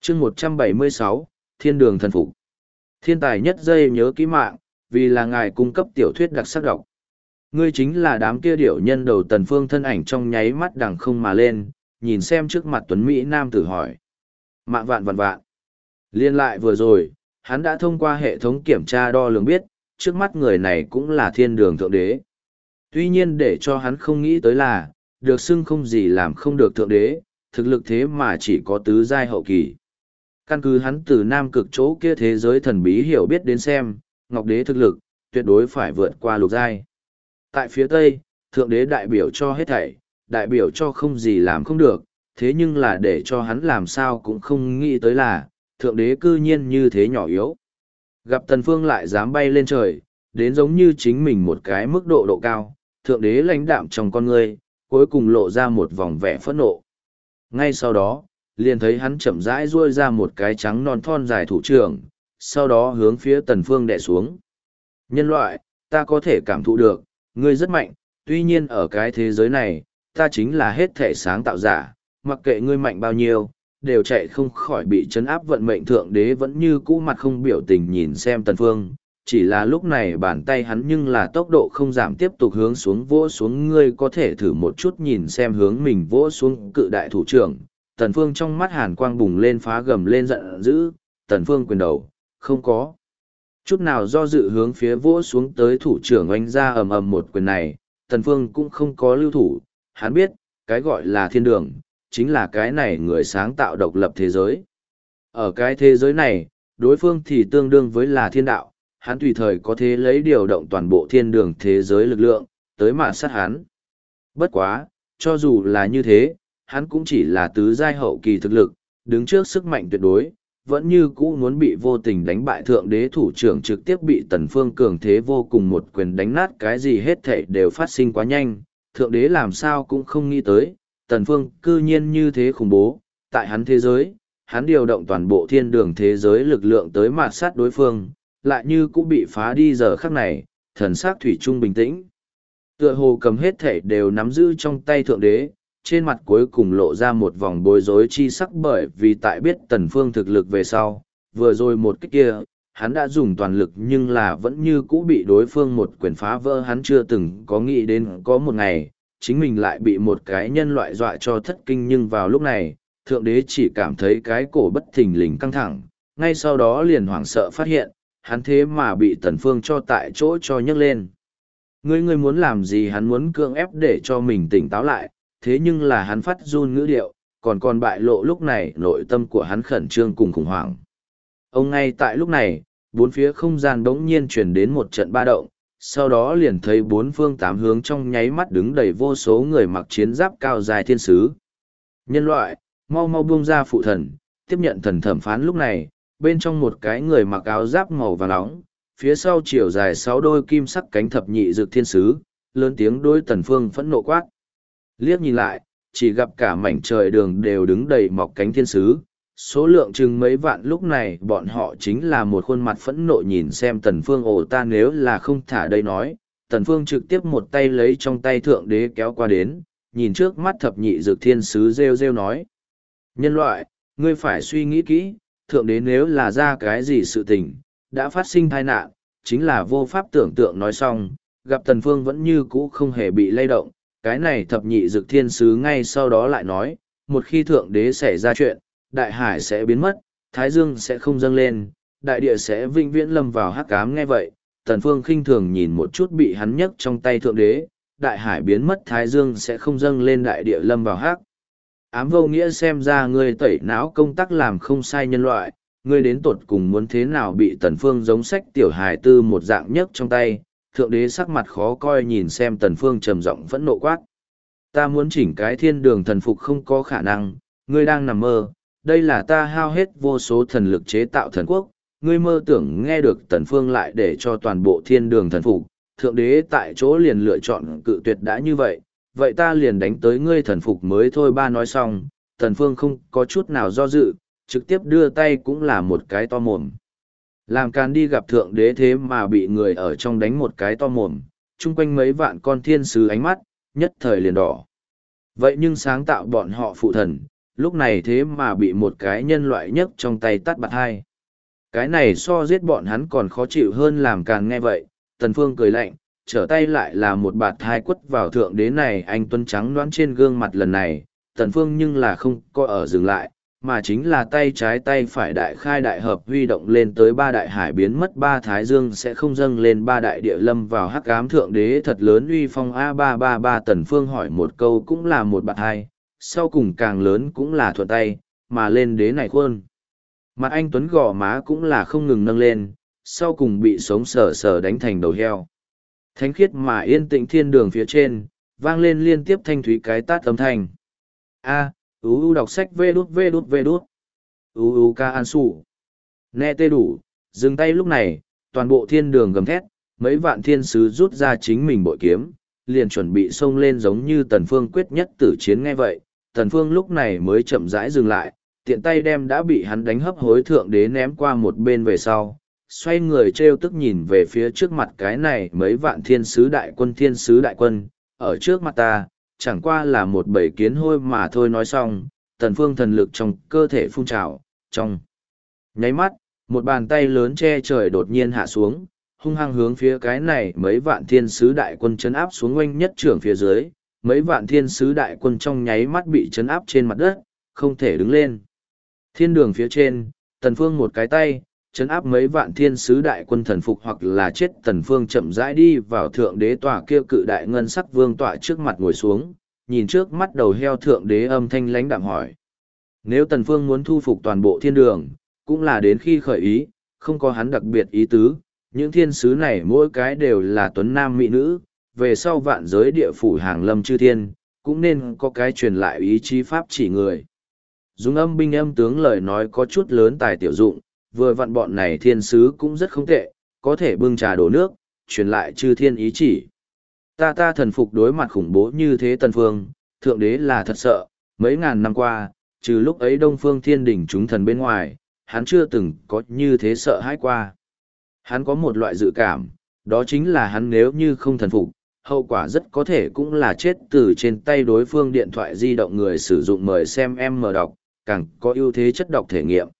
chương 176, Thiên đường thần phục. Thiên tài nhất giây nhớ kỹ mạng, vì là ngài cung cấp tiểu thuyết đặc sắc đọc. Ngươi chính là đám kia điểu nhân đầu. Tần Phương thân ảnh trong nháy mắt đằng không mà lên, nhìn xem trước mặt tuấn Mỹ nam tử hỏi. Mạng vạn vạn vạn. Liên lại vừa rồi, hắn đã thông qua hệ thống kiểm tra đo lường biết, trước mắt người này cũng là thiên đường thượng đế. Tuy nhiên để cho hắn không nghĩ tới là, được xưng không gì làm không được thượng đế, thực lực thế mà chỉ có tứ giai hậu kỳ. Căn cứ hắn từ nam cực chỗ kia thế giới thần bí hiểu biết đến xem, Ngọc Đế thực lực, tuyệt đối phải vượt qua lục giai. Tại phía Tây, thượng đế đại biểu cho hết thảy, đại biểu cho không gì làm không được, thế nhưng là để cho hắn làm sao cũng không nghĩ tới là, thượng đế cư nhiên như thế nhỏ yếu. Gặp Tần Phương lại dám bay lên trời, đến giống như chính mình một cái mức độ độ cao, thượng đế lãnh đạm trong con ngươi, cuối cùng lộ ra một vòng vẻ phẫn nộ. Ngay sau đó, liền thấy hắn chậm rãi duỗi ra một cái trắng non thon dài thủ trưởng, sau đó hướng phía Tần Phương đè xuống. Nhân loại, ta có thể cảm thụ được, ngươi rất mạnh, tuy nhiên ở cái thế giới này, ta chính là hết thể sáng tạo giả, mặc kệ ngươi mạnh bao nhiêu, đều chạy không khỏi bị chấn áp. Vận mệnh thượng đế vẫn như cũ mặt không biểu tình nhìn xem Tần Phương, chỉ là lúc này bàn tay hắn nhưng là tốc độ không giảm tiếp tục hướng xuống vỗ xuống. Ngươi có thể thử một chút nhìn xem hướng mình vỗ xuống cự đại thủ trưởng. Tần Phương trong mắt hàn quang bùng lên, phá gầm lên giận dữ. Tần Phương quyền đầu, không có chút nào do dự hướng phía vỗ xuống tới thủ trưởng oanh ra ầm ầm một quyền này. Tần Phương cũng không có lưu thủ, hắn biết, cái gọi là thiên đường, chính là cái này người sáng tạo độc lập thế giới. Ở cái thế giới này, đối phương thì tương đương với là thiên đạo, hắn tùy thời có thể lấy điều động toàn bộ thiên đường thế giới lực lượng, tới mà sát hắn. Bất quá, cho dù là như thế, hắn cũng chỉ là tứ giai hậu kỳ thực lực, đứng trước sức mạnh tuyệt đối, vẫn như cũ muốn bị vô tình đánh bại. Thượng đế thủ trưởng trực tiếp bị Tần Phương cường thế vô cùng một quyền đánh nát. Cái gì hết thảy đều phát sinh quá nhanh, thượng đế làm sao cũng không nghĩ tới, Tần Phương cư nhiên như thế khủng bố. Tại hắn thế giới, hắn điều động toàn bộ thiên đường thế giới lực lượng tới mạt sát đối phương, lại như cũng bị phá đi. Giờ khắc này, thần sắc thủy chung bình tĩnh, tựa hồ cầm hết thảy đều nắm giữ trong tay. Thượng đế trên mặt cuối cùng lộ ra một vòng bối rối chi sắc, bởi vì tại biết Tần Phương thực lực về sau, vừa rồi một kích kia, hắn đã dùng toàn lực nhưng là vẫn như cũ bị đối phương một quyền phá vỡ. Hắn chưa từng có nghĩ đến có một ngày, chính mình lại bị một cái nhân loại dọa cho thất kinh. Nhưng vào lúc này, thượng đế chỉ cảm thấy cái cổ bất thình lình căng thẳng, ngay sau đó liền hoảng sợ phát hiện, hắn thế mà bị Tần Phương cho tại chỗ cho nhấc lên. Ngươi muốn làm gì? Hắn muốn cưỡng ép để cho mình tỉnh táo lại, thế nhưng là hắn phát run ngữ điệu, còn bại lộ lúc này nội tâm của hắn khẩn trương cùng khủng hoảng. Ông ngay tại lúc này, bốn phía không gian bỗng nhiên truyền đến một trận ba động, sau đó liền thấy bốn phương tám hướng trong nháy mắt đứng đầy vô số người mặc chiến giáp cao dài thiên sứ. Nhân loại, mau mau buông ra phụ thần, tiếp nhận thần thẩm phán. Lúc này, bên trong một cái người mặc áo giáp màu vàng nóng, phía sau chiều dài 6 đôi kim sắc cánh thập nhị dược thiên sứ, lớn tiếng đối Tần Phương phẫn nộ quát. Liếc nhìn lại, chỉ gặp cả mảnh trời đường đều đứng đầy mọc cánh thiên sứ, số lượng chừng mấy vạn. Lúc này bọn họ chính là một khuôn mặt phẫn nộ nhìn xem Tần Phương. Ồ, ta nếu là không thả đây nói. Tần Phương trực tiếp một tay lấy trong tay thượng đế kéo qua đến, nhìn trước mắt thập nhị dược thiên sứ rêu rêu nói. Nhân loại, ngươi phải suy nghĩ kỹ, thượng đế nếu là ra cái gì sự tình, đã phát sinh tai nạn, chính là vô pháp tưởng tượng. Nói xong, gặp Tần Phương vẫn như cũ không hề bị lay động, cái này thập nhị dược thiên sứ ngay sau đó lại nói, một khi thượng đế xảy ra chuyện, đại hải sẽ biến mất, thái dương sẽ không dâng lên, đại địa sẽ vĩnh viễn lâm vào hắc ám. Nghe vậy, Tần Phương khinh thường nhìn một chút bị hắn nhấc trong tay thượng đế, đại hải biến mất, thái dương sẽ không dâng lên, đại địa lâm vào hắc ám vô nghĩa. Xem ra ngươi tẩy não công tác làm không sai. Nhân loại, ngươi đến tột cùng muốn thế nào? Bị Tần Phương giống sách tiểu hài tư một dạng nhấc trong tay, thượng đế sắc mặt khó coi nhìn xem Tần Phương trầm giọng phẫn nộ quát. Ta muốn chỉnh cái thiên đường thần phục không có khả năng, ngươi đang nằm mơ, đây là ta hao hết vô số thần lực chế tạo thần quốc, ngươi mơ tưởng nghe được Tần Phương lại để cho toàn bộ thiên đường thần phục. Thượng đế tại chỗ liền lựa chọn cự tuyệt. Đã như vậy, vậy ta liền đánh tới ngươi thần phục mới thôi. Ba nói xong, Tần Phương không có chút nào do dự, trực tiếp đưa tay cũng là một cái to mồm. Làm càn đi. Gặp thượng đế thế mà bị người ở trong đánh một cái to mồm, chung quanh mấy vạn con thiên sứ ánh mắt, nhất thời liền đỏ. Vậy nhưng sáng tạo bọn họ phụ thần, lúc này thế mà bị một cái nhân loại nhấc trong tay tát bạt hai. Cái này so giết bọn hắn còn khó chịu hơn làm càng nghe vậy, Tần Phương cười lạnh, trở tay lại là một bạt hai quất vào thượng đế này anh tuấn trắng đoán trên gương mặt lần này, Tần Phương nhưng là không có ở dừng lại, mà chính là tay trái tay phải đại khai đại hợp huy động lên tới ba đại hải biến mất ba thái dương sẽ không dâng lên ba đại địa lâm vào hắc ám thượng đế thật lớn uy phong A333 Tần Phương hỏi một câu cũng là một bạt hai, sau cùng càng lớn cũng là thuận tay, mà lên đế này khuôn. Mặt anh Tuấn gò má cũng là không ngừng nâng lên, sau cùng bị sống sờ sờ đánh thành đầu heo. Thánh khiết mà yên tĩnh thiên đường phía trên, vang lên liên tiếp thanh thúy cái tát âm thanh. A, đọc sách vê đút. Ca an sủ. Nè tê đủ, dừng tay lúc này, toàn bộ thiên đường gầm thét, mấy vạn thiên sứ rút ra chính mình bội kiếm, liền chuẩn bị xông lên giống như Tần Phương quyết nhất tử chiến nghe vậy. Tần Phương lúc này mới chậm rãi dừng lại, tiện tay đem đã bị hắn đánh hấp hối thượng đế ném qua một bên về sau, xoay người trêu tức nhìn về phía trước mặt cái này mấy vạn thiên sứ đại quân, ở trước mặt ta, chẳng qua là một bầy kiến hôi mà thôi nói xong, Tần Phương thần lực trong cơ thể phun trào, trong nháy mắt, một bàn tay lớn che trời đột nhiên hạ xuống, hung hăng hướng phía cái này mấy vạn thiên sứ đại quân chấn áp xuống oanh nhất trưởng phía dưới, mấy vạn thiên sứ đại quân trong nháy mắt bị chấn áp trên mặt đất, không thể đứng lên. Thiên đường phía trên, Tần Phương một cái tay, chấn áp mấy vạn thiên sứ đại quân thần phục hoặc là chết. Tần Phương chậm rãi đi vào thượng đế tòa kia cự đại ngân sắc vương tọa trước mặt ngồi xuống, nhìn trước mắt đầu heo thượng đế âm thanh lãnh đạm hỏi. Nếu Tần Phương muốn thu phục toàn bộ thiên đường, cũng là đến khi khởi ý, không có hắn đặc biệt ý tứ, những thiên sứ này mỗi cái đều là tuấn nam mỹ nữ, về sau vạn giới địa phủ hàng lâm chư thiên, cũng nên có cái truyền lại ý chí pháp chỉ người. Dùng âm binh âm tướng lời nói có chút lớn tài tiểu dụng, vừa vặn bọn này thiên sứ cũng rất không tệ, có thể bưng trà đổ nước, truyền lại chư thiên ý chỉ. Ta thần phục đối mặt khủng bố như thế Tần Phương, thượng đế là thật sợ, mấy ngàn năm qua, trừ lúc ấy Đông Phương Thiên Đỉnh chúng thần bên ngoài, hắn chưa từng có như thế sợ hãi qua. Hắn có một loại dự cảm, đó chính là hắn nếu như không thần phục, hậu quả rất có thể cũng là chết từ trên tay đối phương điện thoại di động người sử dụng mời xem em mở đọc, càng có ưu thế chất đọc thể nghiệm.